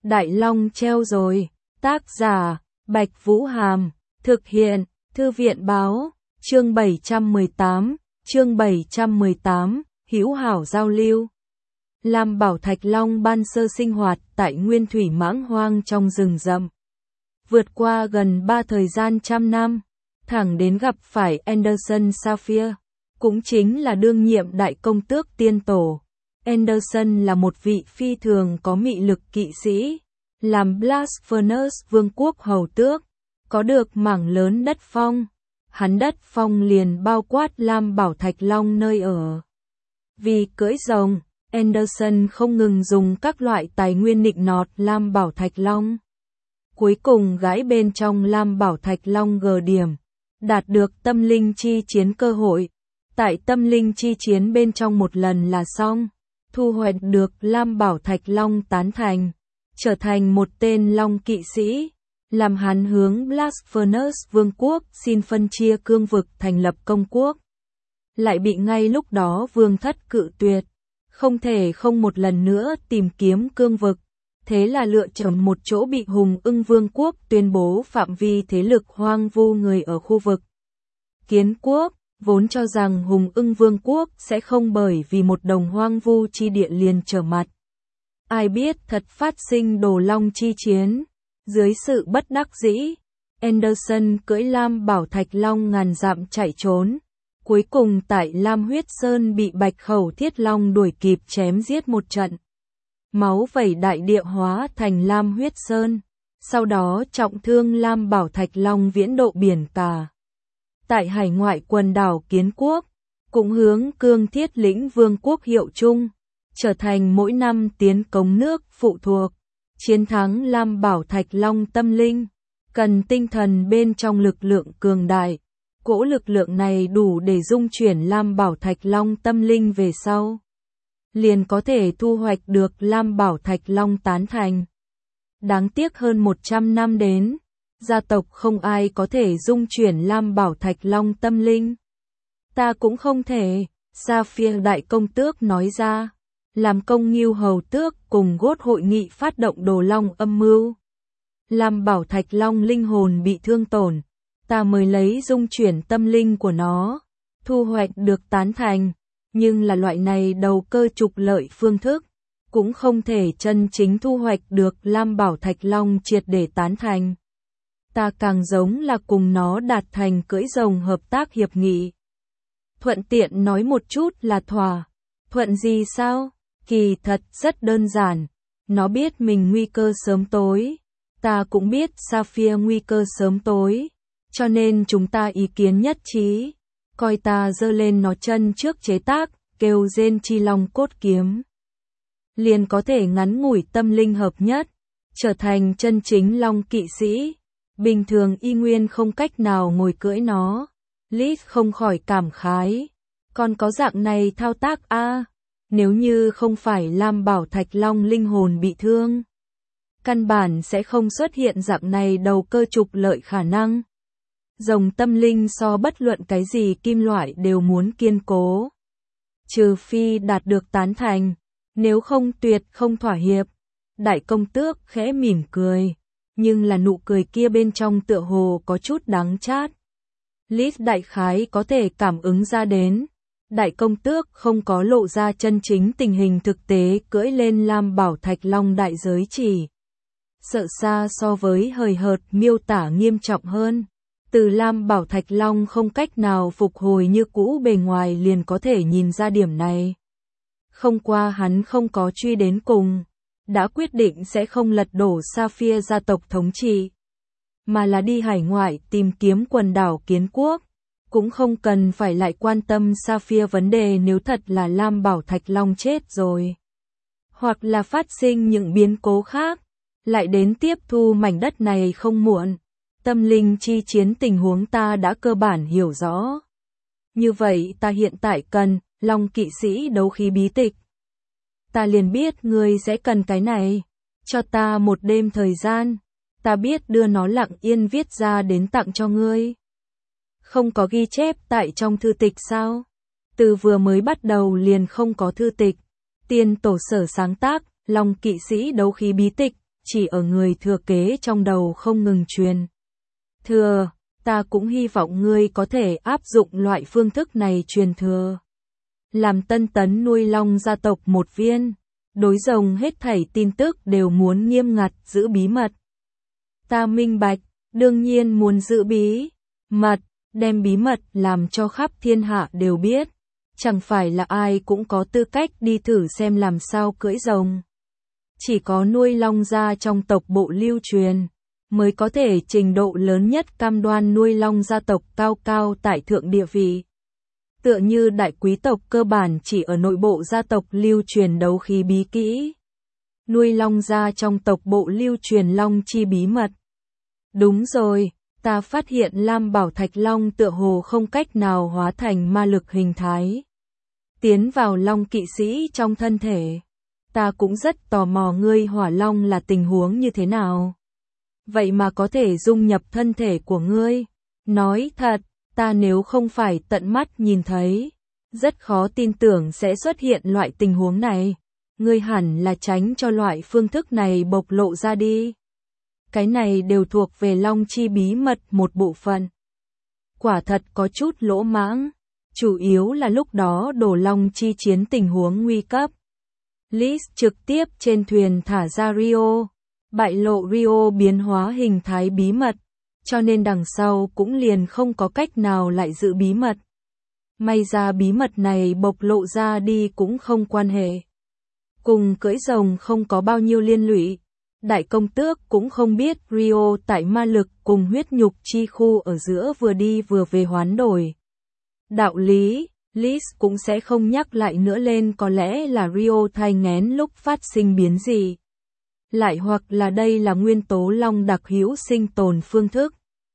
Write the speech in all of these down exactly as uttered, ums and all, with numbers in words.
Đại Long treo rồi. Tác giả, Bạch Vũ Hàm. Thực hiện, Thư viện Báo. Chương bảy trăm mười tám. Chương bảy trăm mười tám. Hữu hảo giao lưu. Lam Bảo Thạch Long ban sơ sinh hoạt tại nguyên thủy mãng hoang trong rừng rậm. Vượt qua gần ba thời gian trăm năm, thẳng đến gặp phải Anderson Sapphire, cũng chính là đương nhiệm đại công tước tiên tổ. Anderson là một vị phi thường có mị lực kỵ sĩ, làm Blasphemous vương quốc hầu tước, có được mảng lớn đất phong. Hắn đất phong liền bao quát Lam Bảo Thạch Long nơi ở. Vì cưỡi rồng, Anderson không ngừng dùng các loại tài nguyên nịnh nọt Lam Bảo Thạch Long. Cuối cùng gái bên trong Lam Bảo Thạch Long gờ điểm, đạt được tâm linh chi chiến cơ hội. Tại tâm linh chi chiến bên trong một lần là xong, thu hoạch được Lam Bảo Thạch Long tán thành, trở thành một tên Long kỵ sĩ, làm hắn hướng Blasphemous vương quốc xin phân chia cương vực thành lập công quốc. Lại bị ngay lúc đó vương thất cự tuyệt, không thể không một lần nữa tìm kiếm cương vực, thế là lựa chọn một chỗ bị Hùng Ưng vương quốc tuyên bố phạm vi thế lực hoang vu người ở khu vực. Kiến quốc, vốn cho rằng Hùng Ưng vương quốc sẽ không bởi vì một đồng hoang vu chi địa liền trở mặt. Ai biết thật phát sinh đồ long chi chiến. Dưới sự bất đắc dĩ, Anderson cưỡi Lam Bảo Thạch Long ngàn dặm chạy trốn. Cuối cùng tại Lam Huyết Sơn bị Bạch Khẩu Thiết Long đuổi kịp chém giết một trận. Máu vẩy đại địa hóa thành Lam Huyết Sơn. Sau đó trọng thương Lam Bảo Thạch Long viễn độ biển cả. Tại hải ngoại quần đảo Kiến Quốc, cũng hướng Cương Thiết Lĩnh Vương quốc hiệu chung, trở thành mỗi năm tiến cống nước phụ thuộc. Chiến thắng Lam Bảo Thạch Long tâm linh, cần tinh thần bên trong lực lượng cường đại. Cỗ lực lượng này đủ để dung chuyển Lam Bảo Thạch Long tâm linh về sau. Liền có thể thu hoạch được Lam Bảo Thạch Long tán thành. Đáng tiếc hơn một trăm năm đến, gia tộc không ai có thể dung chuyển Lam Bảo Thạch Long tâm linh. Ta cũng không thể, Sapphire đại công tước nói ra. Làm công Ngưu hầu tước cùng gốt hội nghị phát động đồ long âm mưu. Lam Bảo Thạch Long linh hồn bị thương tổn, ta mới lấy dung chuyển tâm linh của nó, thu hoạch được tán thành, nhưng là loại này đầu cơ trục lợi phương thức, cũng không thể chân chính thu hoạch được Lam Bảo Thạch Long triệt để tán thành. Ta càng giống là cùng nó đạt thành cưỡi rồng hợp tác hiệp nghị. Thuận tiện nói một chút là thỏa. Thuận gì sao? Kỳ thật rất đơn giản, nó biết mình nguy cơ sớm tối, ta cũng biết Sapphire nguy cơ sớm tối, cho nên chúng ta ý kiến nhất trí, coi ta giơ lên nó chân trước chế tác, kêu rên chi long cốt kiếm. Liền có thể ngắn ngủi tâm linh hợp nhất, trở thành chân chính long kỵ sĩ, bình thường y nguyên không cách nào ngồi cưỡi nó. Lít không khỏi cảm khái, còn có dạng này thao tác a à? Nếu như không phải Lam Bảo Thạch Long linh hồn bị thương, căn bản sẽ không xuất hiện dạng này đầu cơ trục lợi khả năng. Rồng tâm linh so bất luận cái gì kim loại đều muốn kiên cố. Trừ phi đạt được tán thành, nếu không tuyệt không thỏa hiệp. Đại công tước khẽ mỉm cười, nhưng là nụ cười kia bên trong tựa hồ có chút đắng chát. Lít đại khái có thể cảm ứng ra đến. Đại công tước không có lộ ra chân chính tình hình thực tế cưỡi lên Lam Bảo Thạch Long đại giới chỉ. Sợ xa so với hời hợt miêu tả nghiêm trọng hơn. Từ Lam Bảo Thạch Long không cách nào phục hồi như cũ bề ngoài liền có thể nhìn ra điểm này. Không qua hắn không có truy đến cùng, đã quyết định sẽ không lật đổ Sapphire gia tộc thống trị, mà là đi hải ngoại tìm kiếm quần đảo Kiến Quốc. Cũng không cần phải lại quan tâm Sapphire vấn đề nếu thật là Lam Bảo Thạch Long chết rồi. Hoặc là phát sinh những biến cố khác, lại đến tiếp thu mảnh đất này không muộn. Tâm linh chi chiến tình huống ta đã cơ bản hiểu rõ. Như vậy ta hiện tại cần, Long kỵ sĩ đấu khí bí tịch. Ta liền biết ngươi sẽ cần cái này. Cho ta một đêm thời gian, ta biết đưa nó lặng yên viết ra đến tặng cho ngươi. Không có ghi chép tại trong thư tịch sao? Từ vừa mới bắt đầu liền không có thư tịch. Tiên tổ sở sáng tác, Long kỵ sĩ đấu khí bí tịch, chỉ ở người thừa kế trong đầu không ngừng truyền. Thừa, ta cũng hy vọng ngươi có thể áp dụng loại phương thức này truyền thừa. Làm Tân Tấn nuôi long gia tộc một viên, đối rồng hết thảy tin tức đều muốn nghiêm ngặt giữ bí mật. Ta minh bạch, đương nhiên muốn giữ bí mật, đem bí mật làm cho khắp thiên hạ đều biết. Chẳng phải là ai cũng có tư cách đi thử xem làm sao cưỡi rồng. Chỉ có nuôi long gia trong tộc bộ lưu truyền, mới có thể trình độ lớn nhất cam đoan nuôi long gia tộc cao cao tại thượng địa vị. Tựa như đại quý tộc cơ bản chỉ ở nội bộ gia tộc lưu truyền đấu khí bí kỹ. Nuôi long gia trong tộc bộ lưu truyền long chi bí mật. Đúng rồi, ta phát hiện Lam Bảo Thạch Long tựa hồ không cách nào hóa thành ma lực hình thái. Tiến vào long kỵ sĩ trong thân thể. Ta cũng rất tò mò ngươi hỏa long là tình huống như thế nào. Vậy mà có thể dung nhập thân thể của ngươi. Nói thật, ta nếu không phải tận mắt nhìn thấy, rất khó tin tưởng sẽ xuất hiện loại tình huống này. Ngươi hẳn là tránh cho loại phương thức này bộc lộ ra đi. Cái này đều thuộc về long chi bí mật một bộ phận. Quả thật có chút lỗ mãng, chủ yếu là lúc đó đổ long chi chiến tình huống nguy cấp. Liz trực tiếp trên thuyền thả ra Rio, bại lộ Rio biến hóa hình thái bí mật, cho nên đằng sau cũng liền không có cách nào lại giữ bí mật. May ra bí mật này bộc lộ ra đi cũng không quan hệ. Cùng cưỡi rồng không có bao nhiêu liên lụy. Đại công tước cũng không biết Rio tại ma lực cùng huyết nhục chi khu ở giữa vừa đi vừa về hoán đổi. Đạo lý, Liz cũng sẽ không nhắc lại nữa lên, có lẽ là Rio thai nghén lúc phát sinh biến gì. Lại hoặc là đây là nguyên tố long đặc hữu sinh tồn phương thức.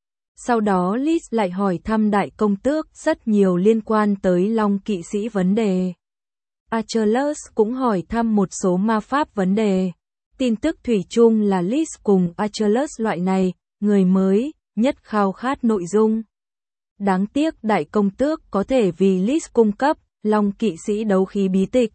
Sau đó Liz lại hỏi thăm đại công tước rất nhiều liên quan tới long kỵ sĩ vấn đề. Achilles cũng hỏi thăm một số ma pháp vấn đề. Tin tức thủy chung là Liz cùng Achilles loại này, người mới, nhất khao khát nội dung. Đáng tiếc đại công tước có thể vì Liz cung cấp, long kỵ sĩ đấu khí bí tịch.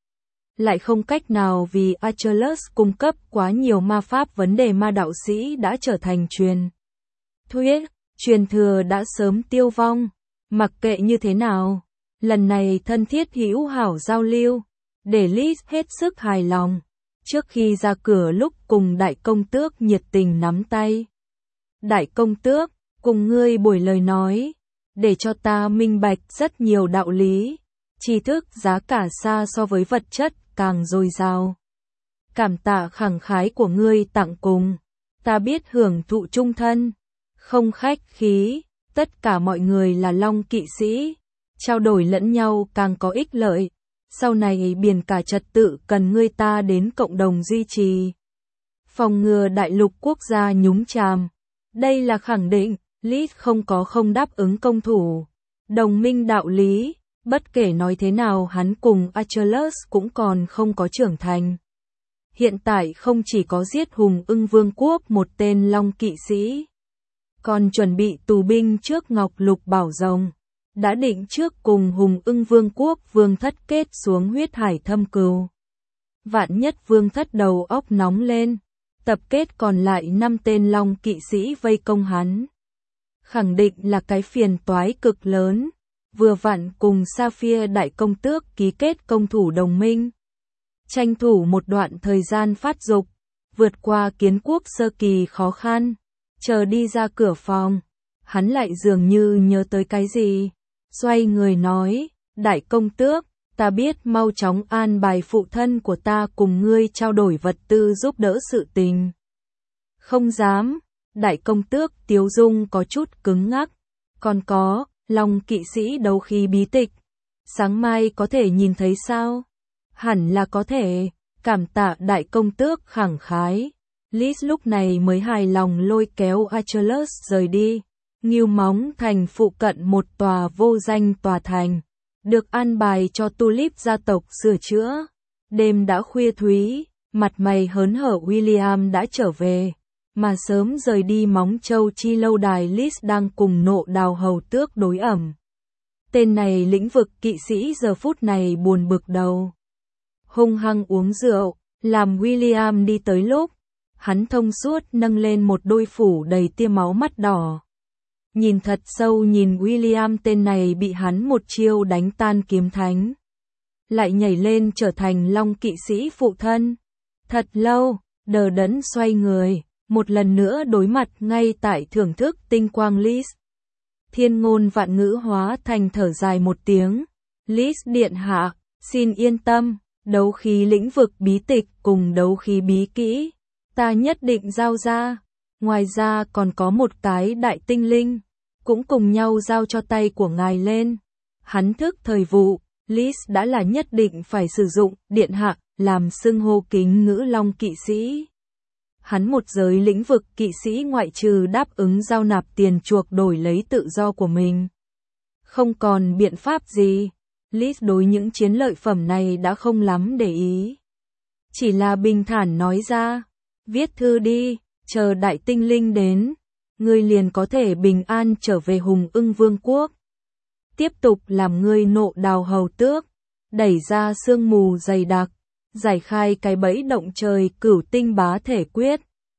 Lại không cách nào vì Achilles cung cấp quá nhiều ma pháp, vấn đề ma đạo sĩ đã trở thành truyền thuyết, truyền thừa đã sớm tiêu vong. Mặc kệ như thế nào, lần này thân thiết hữu hảo giao lưu, để Liz hết sức hài lòng. Trước khi ra cửa lúc cùng đại công tước nhiệt tình nắm tay. Đại công tước, cùng ngươi buổi lời nói, để cho ta minh bạch rất nhiều đạo lý, tri thức giá cả xa so với vật chất càng dồi dào. Cảm tạ khẳng khái của ngươi tặng cùng, ta biết hưởng thụ chung thân, không khách khí, tất cả mọi người là long kỵ sĩ, trao đổi lẫn nhau càng có ích lợi. Sau này biển cả trật tự cần ngươi ta đến cộng đồng duy trì. Phòng ngừa đại lục quốc gia nhúng chàm. Đây là khẳng định, Liz không có không đáp ứng công thủ. Đồng minh đạo lý, bất kể nói thế nào hắn cùng Achilles cũng còn không có trưởng thành. Hiện tại không chỉ có giết Hùng Ưng Vương quốc một tên long kỵ sĩ, còn chuẩn bị tù binh trước Ngọc Lục Bảo Rồng. Đã định trước cùng Hùng Ưng Vương quốc vương thất kết xuống huyết hải thâm cừu. Vạn nhất vương thất đầu óc nóng lên, tập kết còn lại năm tên long kỵ sĩ vây công hắn. Khẳng định là cái phiền toái cực lớn, vừa vặn cùng Sapphire đại công tước ký kết công thủ đồng minh. Tranh thủ một đoạn thời gian phát dục, vượt qua kiến quốc sơ kỳ khó khăn, chờ đi ra cửa phòng, hắn lại dường như nhớ tới cái gì. Xoay người nói, đại công tước, ta biết mau chóng an bài phụ thân của ta cùng ngươi trao đổi vật tư giúp đỡ sự tình. Không dám, đại công tước Tiếu Dung có chút cứng ngắc, còn có, long kỵ sĩ đấu khí bí tịch, sáng mai có thể nhìn thấy sao? Hẳn là có thể, cảm tạ đại công tước khẳng khái. Liz lúc này mới hài lòng lôi kéo Achilles rời đi. Ngưu Móng thành phụ cận một tòa vô danh tòa thành, được an bài cho Tulip gia tộc sửa chữa. Đêm đã khuya thúy, mặt mày hớn hở William đã trở về, mà sớm rời đi Móng Châu chi lâu đài Liz đang cùng nộ đào hầu tước đối ẩm. Tên này lĩnh vực kỵ sĩ giờ phút này buồn bực đầu. Hung hăng uống rượu, làm William đi tới lúc, Hắn thông suốt nâng lên một đôi phủ đầy tia máu mắt đỏ. Nhìn thật sâu nhìn William, tên này bị hắn một chiêu đánh tan kiếm thánh. Lại nhảy lên trở thành Long kỵ sĩ phụ thân. Thật lâu, đờ đẫn xoay người, một lần nữa đối mặt ngay tại thưởng thức tinh quang Liz. Thiên ngôn vạn ngữ hóa thành thở dài một tiếng. Liz điện hạ, xin yên tâm, đấu khí lĩnh vực bí tịch cùng đấu khí bí kỹ, ta nhất định giao ra. Ngoài ra còn có một cái đại tinh linh, cũng cùng nhau giao cho tay của ngài lên. Hắn thức thời vụ, Liz đã là nhất định phải sử dụng điện hạ làm xưng hô kính ngữ Long kỵ sĩ. Hắn một giới lĩnh vực kỵ sĩ ngoại trừ đáp ứng giao nạp tiền chuộc đổi lấy tự do của mình, không còn biện pháp gì. Liz đối những chiến lợi phẩm này đã không lắm để ý. Chỉ là bình thản nói ra, viết thư đi, chờ đại tinh linh đến, ngươi liền có thể bình an trở về Hùng Ưng Vương quốc. Tiếp tục làm ngươi nộ đào hầu tước, đẩy ra sương mù dày đặc, giải khai cái bẫy động trời cửu tinh bá thể quyết.